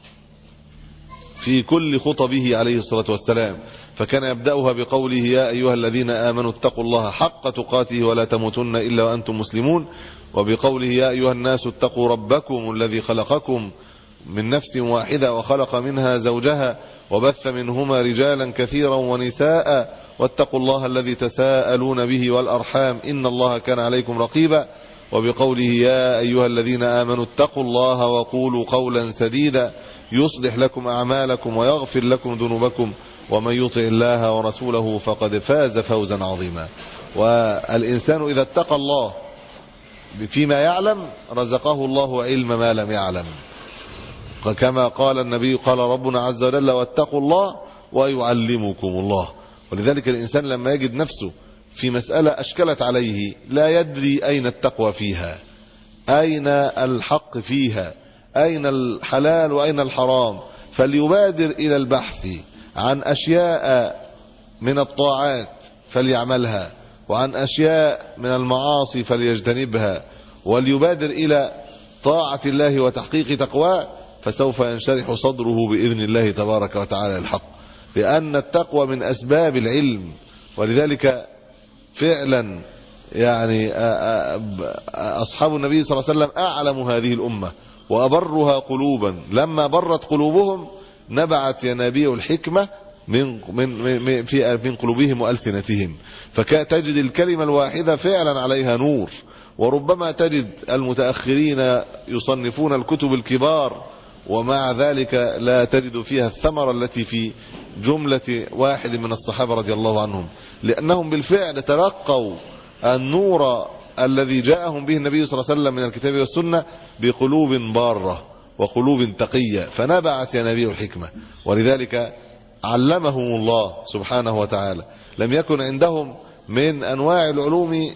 في كل خطبه عليه الصلاة والسلام، فكان يبدأها بقوله يا أيها الذين آمنوا اتقوا الله حق تقاته ولا تموتن إلا وأنتم مسلمون، وبقوله يا أيها الناس اتقوا ربكم الذي خلقكم من نفس واحدة وخلق منها زوجها وبث منهما رجالا كثيرا ونساء واتقوا الله الذي تساءلون به والأرحام إن الله كان عليكم رقيبا، وبقوله يا أيها الذين آمنوا اتقوا الله وقولوا قولا سديدا يصلح لكم أعمالكم ويغفر لكم ذنوبكم ومن يطع الله ورسوله فقد فاز فوزا عظيما. والإنسان إذا اتقى الله فيما يعلم رزقه الله علم ما لم يعلم، كما قال النبي قال ربنا عز وجل واتقوا الله ويعلمكم الله. ولذلك الإنسان لما يجد نفسه في مسألة أشكلت عليه لا يدري أين التقوى فيها، أين الحق فيها، أين الحلال وأين الحرام، فليبادر إلى البحث عن أشياء من الطاعات فليعملها وعن أشياء من المعاصي فليجتنبها، وليبادر إلى طاعة الله وتحقيق تقواه، فسوف ينشرح صدره بإذن الله تبارك وتعالى الحق، لأن التقوى من أسباب العلم. ولذلك فعلا يعني أصحاب النبي صلى الله عليه وسلم أعلم هذه الأمة وأبرها قلوبا، لما برت قلوبهم نبعت ينابيع الحكمة من من من في من قلوبهم وألسنتهم، فتجد الكلمة الواحدة فعلا عليها نور. وربما تجد المتأخرين يصنفون الكتب الكبار ومع ذلك لا تجد فيها الثمرة التي في جملة واحد من الصحابة رضي الله عنهم، لأنهم بالفعل تلقوا النور الذي جاءهم به النبي صلى الله عليه وسلم من الكتاب والسنة بقلوب بارة وقلوب تقية، فنبعت ينابيع الحكمة. ولذلك علمهم الله سبحانه وتعالى. لم يكن عندهم من أنواع العلوم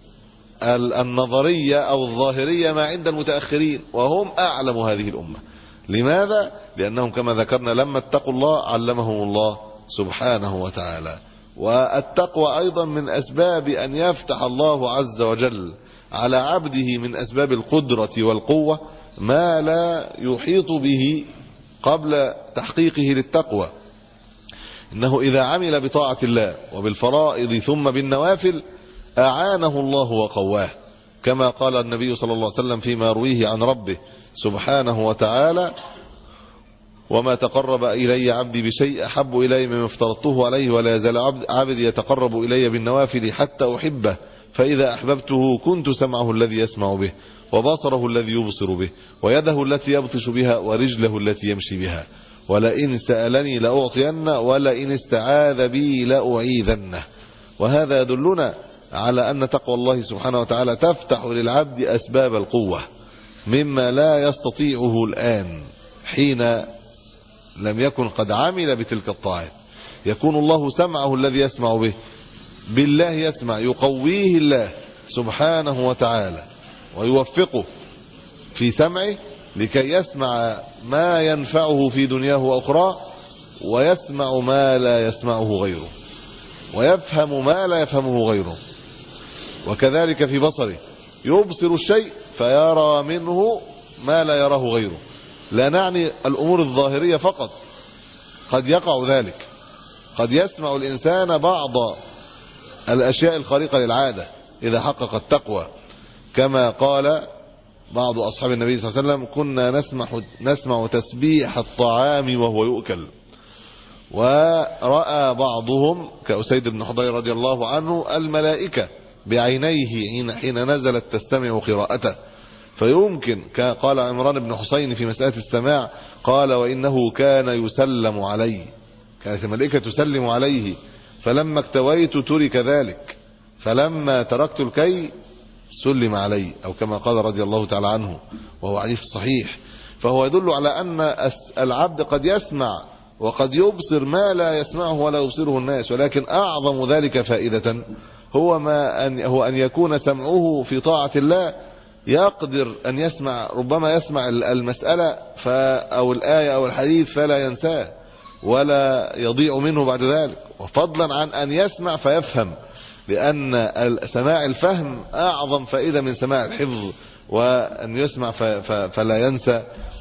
النظرية أو الظاهرية ما عند المتأخرين، وهم أعلم هذه الأمة. لماذا؟ لأنهم كما ذكرنا لما اتقوا الله علمهم الله سبحانه وتعالى. والتقوى أيضا من أسباب أن يفتح الله عز وجل على عبده من أسباب القدرة والقوة ما لا يحيط به قبل تحقيقه للتقوى. إنه إذا عمل بطاعة الله وبالفرائض ثم بالنوافل أعانه الله وقواه، كما قال النبي صلى الله عليه وسلم فيما يرويه عن ربه سبحانه وتعالى: وما تقرب إلي عبدي بشيء أحب إلي مما افترضته عليه، ولا يزال عبدي يتقرب إلي بالنوافل حتى أحبه، فإذا أحببته كنت سمعه الذي يسمع به، وبصره الذي يبصر به، ويده التي يبطش بها، ورجله التي يمشي بها، ولئن سألني لأعطينه، ولئن استعاذ بي لأعيذنه. وهذا يدلنا على أن تقوى الله سبحانه وتعالى تفتح للعبد أسباب القوة مما لا يستطيعه الآن حين لم يكن قد عمل بتلك الطاعات. يكون الله سمعه الذي يسمع به، بالله يسمع، يقويه الله سبحانه وتعالى ويوفقه في سمعه لكي يسمع ما ينفعه في دنياه وأخراه، ويسمع ما لا يسمعه غيره، ويفهم ما لا يفهمه غيره. وكذلك في بصره، يبصر الشيء فيرى منه ما لا يراه غيره. لا نعني الأمور الظاهرية فقط، قد يقع ذلك، قد يسمع الإنسان بعض الأشياء الخارقة للعادة إذا حقق التقوى، كما قال بعض أصحاب النبي صلى الله عليه وسلم: كنا نسمع, نسمع تسبيح الطعام وهو يؤكل. ورأى بعضهم كأسيد بن حضير رضي الله عنه الملائكة بعينيه حين نزلت تستمع قراءته. فيمكن قال عمران بن حسين في مسألة السماع، قال: وإنه كان يسلم عليه، كانت الملائكة تسلم عليه، فلما اكتويت ترك ذلك، فلما تركت الكي سلم علي، أو كما قال رضي الله تعالى عنه، وهو حديث صحيح. فهو يدل على أن العبد قد يسمع وقد يبصر ما لا يسمعه ولا يبصره الناس، ولكن أعظم ذلك فائدة هو ما أن هو أن يكون سمعه في طاعة الله، يقدر أن يسمع، ربما يسمع المسألة أو الآية أو الحديث فلا ينساه ولا يضيع منه بعد ذلك، وفضلا عن أن يسمع فيفهم، لأن سماع الفهم أعظم فائدة من سماع الحفظ، وأن يسمع فلا ينسى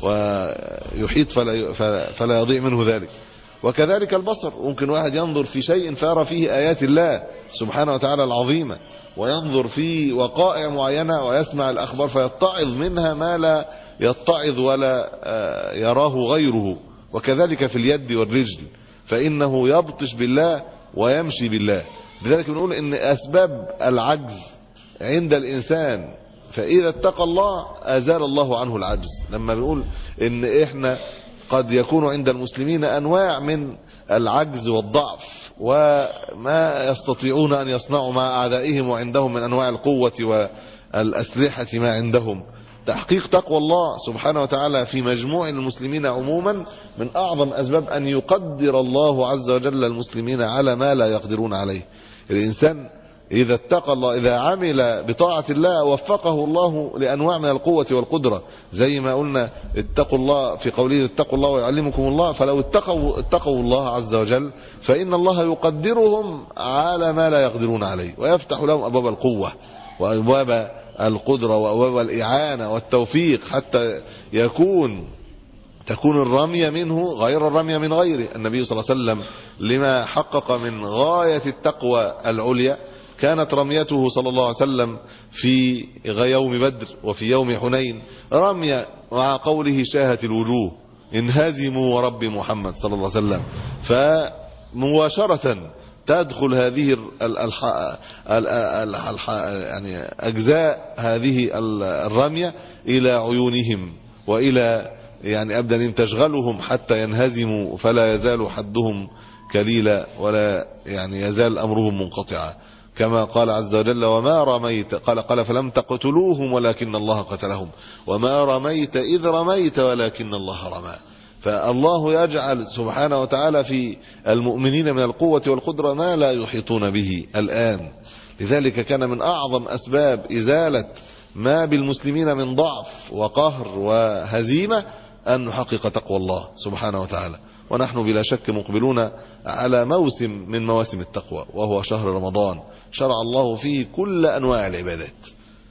ويحيط فلا يضيع منه ذلك. وكذلك البصر، ممكن واحد ينظر في شيء فيرى فيه آيات الله سبحانه وتعالى العظيمة، وينظر في وقائع معينة ويسمع الأخبار فيتعظ منها ما لا يتعظ ولا يراه غيره. وكذلك في اليد والرجل، فإنه يبطش بالله ويمشي بالله. لذلك بنقول إن أسباب العجز عند الإنسان، فإذا اتقى الله أزال الله عنه العجز. لما بنقول إن إحنا قد يكون عند المسلمين أنواع من العجز والضعف وما يستطيعون أن يصنعوا مع أعدائهم، وعندهم من أنواع القوة والأسلحة ما عندهم، تحقيق تقوى الله سبحانه وتعالى في مجموع المسلمين عموما من أعظم أسباب أن يقدر الله عز وجل المسلمين على ما لا يقدرون عليه. الإنسان إذا اتقى الله، إذا عمل بطاعة الله، وفقه الله لأنواع من القوة والقدرة، زي ما قلنا اتقوا الله في قوله اتقوا الله ويعلمكم الله. فلو اتقوا, اتقوا الله عز وجل فإن الله يقدرهم على ما لا يقدرون عليه، ويفتح لهم أبواب القوة وأبواب القدرة وأبواب الإعانة والتوفيق، حتى يكون تكون الرمية منه غير الرمية من غيره. النبي صلى الله عليه وسلم لما حقق من غاية التقوى العليا كانت رميته صلى الله عليه وسلم في يوم بدر وفي يوم حنين رمية مع قوله شاهت الوجوه انهزموا ورب محمد صلى الله عليه وسلم. مباشرة تدخل هذه الح... الح... يعني أجزاء هذه الرمية إلى عيونهم وإلى يعني أبدانهم، تشغلهم حتى ينهزموا فلا يزال حدهم كليلا ولا يعني يزال أمرهم منقطعا، كما قال عز وجل وما رميت قال قال فلم تقتلوهم ولكن الله قتلهم وما رميت إذ رميت ولكن الله رمى. فالله يجعل سبحانه وتعالى في المؤمنين من القوة والقدرة ما لا يحيطون به الآن. لذلك كان من أعظم أسباب إزالة ما بالمسلمين من ضعف وقهر وهزيمة أن نحقق تقوى الله سبحانه وتعالى. ونحن بلا شك مقبلون على موسم من مواسم التقوى وهو شهر رمضان، شرع الله فيه كل أنواع العبادات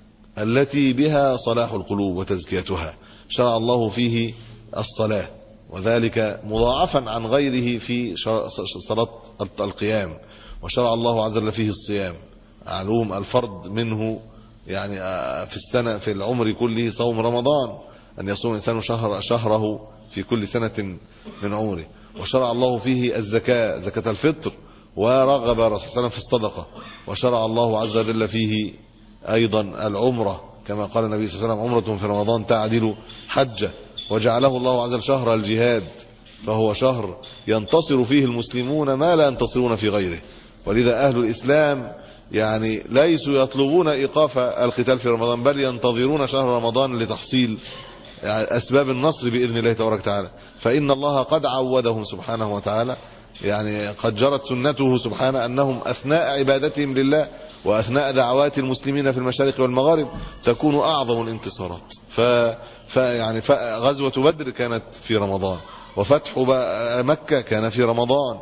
التي بها صلاح القلوب وتزكيتها. شرع الله فيه الصلاة وذلك مضاعفا عن غيره في صلاة القيام، وشرع الله عز وجل فيه الصيام معلوم الفرض منه يعني في السنة في العمر كله صوم رمضان، أن يصوم الإنسان شهر شهره في كل سنة من عمره. وشرع الله فيه الزكاة زكاة الفطر، ورغب رسول الله صلى الله عليه وسلم في الصدقة. وشرع الله عز وجل فيه أيضا العمرة كما قال النبي صلى الله عليه وسلم عمرة في رمضان تعدل حجة. وجعله الله عز وجل شهر الجهاد، فهو شهر ينتصر فيه المسلمون ما لا ينتصرون في غيره. ولذا أهل الإسلام يعني ليسوا يطلبون إيقاف القتال في رمضان، بل ينتظرون شهر رمضان لتحصيل أسباب النصر بإذن الله تبارك وتعالى. فإن الله قد عودهم سبحانه وتعالى، يعني قد جرت سنته سبحانه أنهم أثناء عبادتهم لله وأثناء دعوات المسلمين في المشارق والمغارب تكون أعظم الانتصارات. ف فيعني غزوة بدر كانت في رمضان، وفتح مكة كان في رمضان،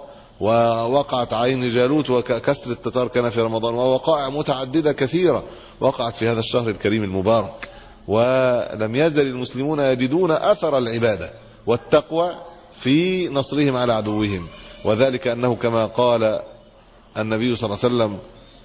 ووقعت عين جالوت وكسر التتار كان في رمضان، ووقائع متعددة كثيرة وقعت في هذا الشهر الكريم المبارك. ولم يزل المسلمون يجدون أثر العبادة والتقوى في نصرهم على عدوهم، وذلك أنه كما قال النبي صلى الله عليه وسلم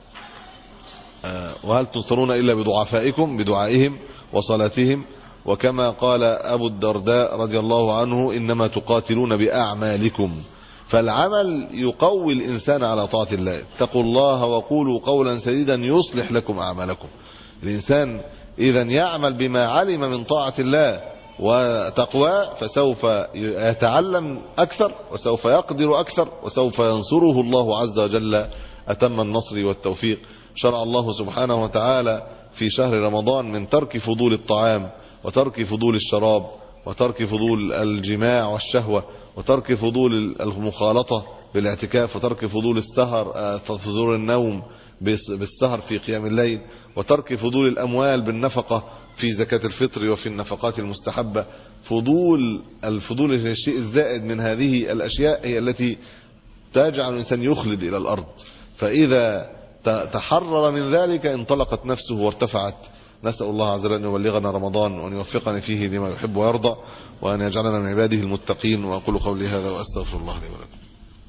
وهل تنصرون إلا بضعفائكم بدعائهم وصلاتهم. وكما قال أبو الدرداء رضي الله عنه إنما تقاتلون بأعمالكم. فالعمل يقوي الإنسان على طاعة الله. اتقوا الله وقولوا قولا سديدا يصلح لكم أعمالكم. الإنسان إذا يعمل بما علم من طاعة الله وتقوى فسوف يتعلم أكثر وسوف يقدر أكثر وسوف ينصره الله عز وجل أتم النصر والتوفيق. شرع الله سبحانه وتعالى في شهر رمضان من ترك فضول الطعام وترك فضول الشراب وترك فضول الجماع والشهوة وترك فضول المخالطة بالاعتكاف وترك فضول السهر فضول النوم بالسهر في قيام الليل وترك فضول الأموال بالنفقة في زكاة الفطر وفي النفقات المستحبة. فضول الفضول الشيء الزائد من هذه الأشياء هي التي تجعل الإنسان يخلد إلى الأرض، فإذا تحرر من ذلك انطلقت نفسه وارتفعت. نسأل الله عز وجل أن يبلغنا رمضان وأن يوفقنا فيه لما يحب ويرضى وأن يجعلنا من عباده المتقين. وأقول قولي هذا وأستغفر الله لي ولكم.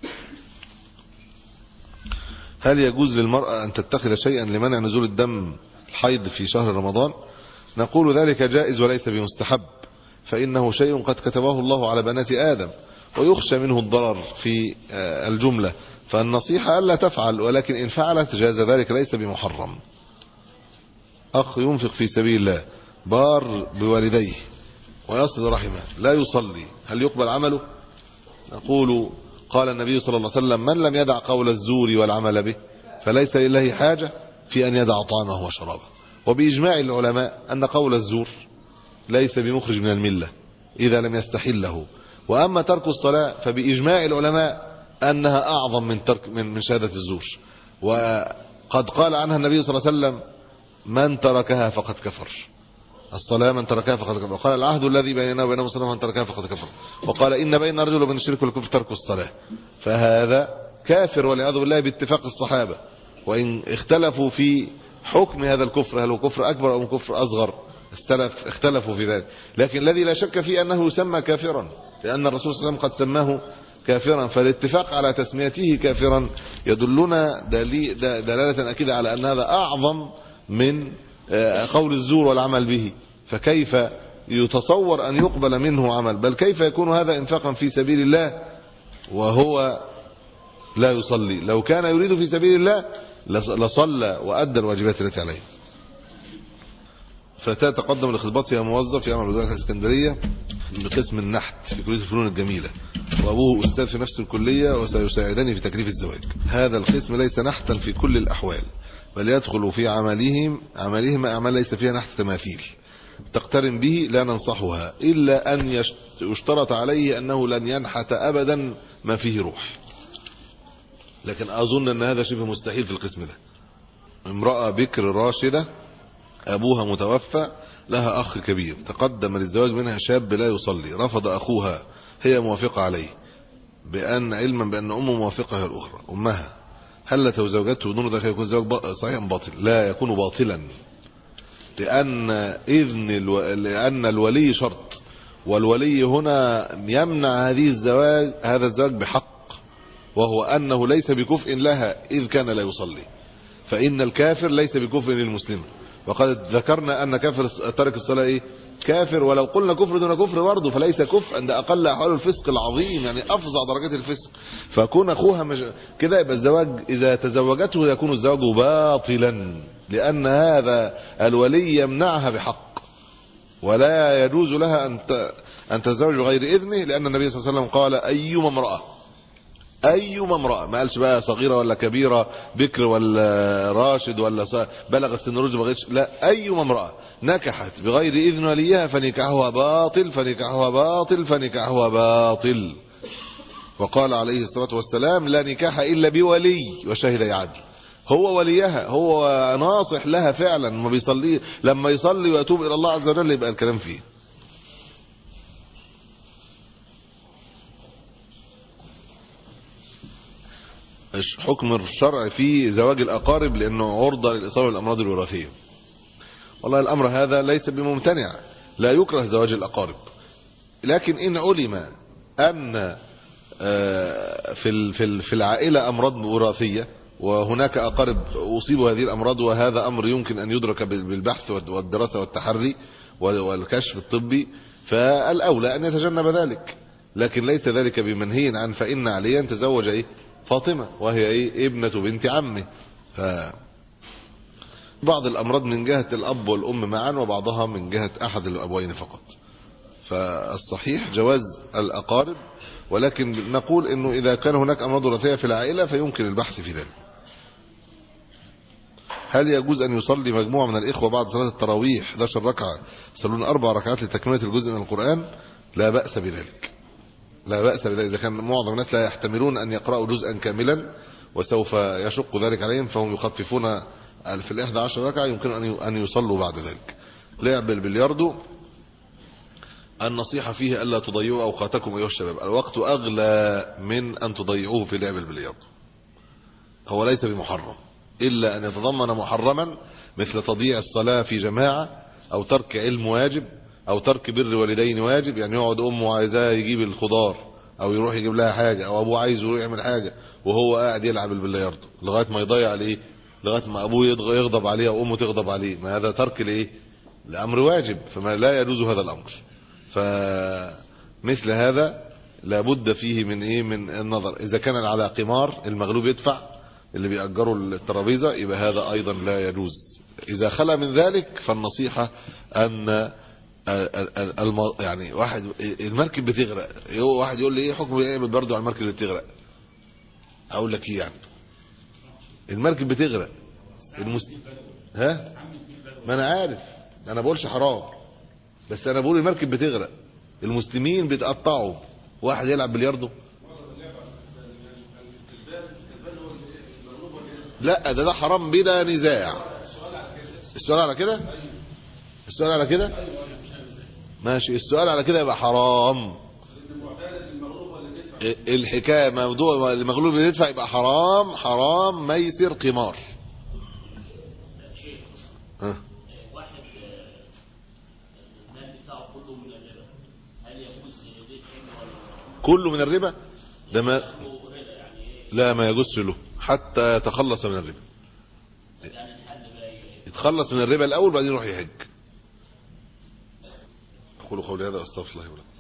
هل يجوز للمرأة أن تتخذ شيئا لمنع نزول الدم الحيض في شهر رمضان؟ نقول ذلك جائز وليس بمستحب، فإنه شيء قد كتبه الله على بنات آدم ويخشى منه الضرر في الجملة، فالنصيحة ألا تفعل، ولكن إن فعلت جاز ذلك ليس بمحرم. أخ ينفق في سبيل الله بار بوالديه ويصل رحمه لا يصلي، هل يقبل عمله؟ نقول قال النبي صلى الله عليه وسلم من لم يدع قول الزور والعمل به فليس لله حاجة في أن يدع طعامه وشرابه. وبإجماع العلماء أن قول الزور ليس بمخرج من الملة إذا لم يستحله. وأما ترك الصلاة فبإجماع العلماء أنها أعظم من ترك من من شهادة الزور، وقد قال عنها النبي صلى الله عليه وسلم من تركها فقد كفر. الصلاة من تركها فقد كفر، وقال العهد الذي بيننا وبينهم الصلاة من تركها فقد كفر، وقال إن بين الرجل وبين الشرك والكفر ترك الصلاة. فهذا كافر والعياذ بالله باتفاق الصحابة، وإن اختلفوا في حكم هذا الكفر هل هو كفر أكبر أو كفر أصغر السلف اختلفوا في ذلك، لكن الذي لا شك فيه أنه يسمى كافرا لأن الرسول صلى الله عليه وسلم قد سماه كافرا. فالاتفاق على تسميته كافرا يدلنا دلالة أكيدة على أن هذا أعظم من قول الزور والعمل به. فكيف يتصور أن يقبل منه عمل؟ بل كيف يكون هذا انفاقا في سبيل الله وهو لا يصلي. لو كان يريد في سبيل الله لصلى وأدى الواجبات التي عليه. فتاة تقدم الاختباط فيها موظف يعمل بولاية الإسكندرية بقسم النحت في كلية الفنون الجميلة، وأبوه أستاذ في نفس الكلية وسيساعدني في تكليف الزواج. هذا القسم ليس نحتا في كل الأحوال، بل يدخل في عملهم عملهم أعمال ليس فيها نحت تماثيل تقترن به، لا ننصحها إلا أن يشترط عليه أنه لن ينحت أبدا ما فيه روح. لكن أظن أن هذا شبه مستحيل في القسم ده. امرأة بكر راشدة أبوها متوفى، لها أخ كبير، تقدم للزواج منها شاب لا يصلي، رفض أخوها، هي موافقة عليه بأن علما بأن أمه موافقة هي الأخرى أمها، هل لو زوجته بدون ذلك يكون زواج صحيح باطل؟ لا يكون باطلا، لأن إذن الو... لأن الولي شرط، والولي هنا يمنع هذه الزواج هذا الزواج بحق، وهو أنه ليس بكفء لها إذ كان لا يصلي، فإن الكافر ليس بكفء للمسلم، وقد ذكرنا أن كافر ترك الصلاة إيه؟ كافر، ولو قلنا كفر دون كفر برضه فليس كفءا، ده أقل أحوال الفسق العظيم، يعني أفظع درجات الفسق. فكون أخوها مش كده يبقى الزواج إذا تزوجته يكون الزواج باطلا، لأن هذا الولي يمنعها بحق، ولا يجوز لها أن أن تتزوج بغير إذنه، لأن النبي صلى الله عليه وسلم قال أيما امرأة أيما امرأة، ما قالش بقى صغيرة ولا كبيرة، بكر ولا راشد ولا بلغت سن الرشد بغيرش، لا، أيما امرأة نكحت بغير إذن وليها فنكاحها باطل فنكاحها باطل فنكاحها باطل. وقال عليه الصلاة والسلام لا نكاح إلا بولي وشهد يعدل، هو وليها، هو ناصح لها فعلا، ما بيصلي، لما يصلي ويتوب إلى الله عز وجل يبقى الكلام فيه. حكم الشرع في زواج الأقارب لأنه عرضة للإصابة بالأمراض الوراثية. والله الأمر هذا ليس بممتنع، لا يكره زواج الأقارب، لكن إن علم أن في في العائلة أمراض وراثية وهناك أقارب أصيبوا هذه الأمراض، وهذا أمر يمكن أن يدرك بالبحث والدراسة والتحري والكشف الطبي، فالأولى أن يتجنب ذلك، لكن ليس ذلك بمنهي عن. فإن عليا تزوج إيه؟ فاطمة، وهي إيه؟ ابنة بنت عمه. ف بعض الأمراض من جهة الأب والأم معا، وبعضها من جهة أحد الأبوين فقط. فالصحيح جواز الأقارب، ولكن نقول إنه إذا كان هناك أمراض وراثية في العائلة فيمكن البحث في ذلك. هل يجوز أن يصلي مجموعة من الإخوة بعد صلاة التراويح إحدى عشرة ركعة يصلون أربع ركعات لتكملة الجزء من القرآن؟ لا بأس بذلك، لا بأس بذلك. إذا كان معظم الناس لا يحتملون أن يقرأوا جزءا كاملا وسوف يشق ذلك عليهم، فهم يخففون في الإحدى عشر ركعة، يمكن أن يصلوا بعد ذلك. لعب البلياردو النصيحة فيه ألا تضيعوا أوقاتكم أيها الشباب، الوقت أغلى من أن تضيعوه في لعب البلياردو، هو ليس بمحرم إلا أن يتضمن محرما مثل تضييع الصلاة في جماعة، أو ترك علم واجب، أو ترك بر والدين واجب، يعني يقعد أمه عايزاه يجيب الخضار أو يروح يجيب لها حاجة، أو أبوه عايزه يروح يعمل حاجة وهو قاعد يلعب البلياردو لغاية ما يضيع عليه، لغاية ما أبوه يغضب عليه أو أمه تغضب عليه، ما هذا ترك لإيه؟ لأمر واجب، فما لا يجوز هذا الأمر. فمثل هذا لابد فيه من إيه؟ من النظر. إذا كان على قمار المغلوب يدفع، اللي بيأجروا الترابيزة، يبقى هذا أيضا لا يجوز. إذا خلا من ذلك فالنصيحة أن الم... يعني واحد المركب بتغرق، واحد يقول لي ايه حكم يعمل برضه على المركب اللي بتغرق؟ اقول لك ايه يعني؟ المركب بتغرق المس... ها ما انا عارف، انا بقولش حرام، بس انا بقول المركب بتغرق، المسلمين بيتقطعوا، واحد يلعب بلياردو؟ لا، ده ده حرام بلا نزاع. السؤال على كده، السؤال على كده ماشي، السؤال على كده يبقى حرام. الحكايه موضوع المغلوب اللي يدفع يبقى حرام، حرام ميسر قمار. ها واحد المال بتاعه كله من الربا، هل يجوز كله من الربا؟ ده ما لا ما يجوزش له حتى يتخلص من الربا، يتخلص من الربا الاول بعدين يروح يحج. اقول قولي هذا واستغفر الله لي ولكم.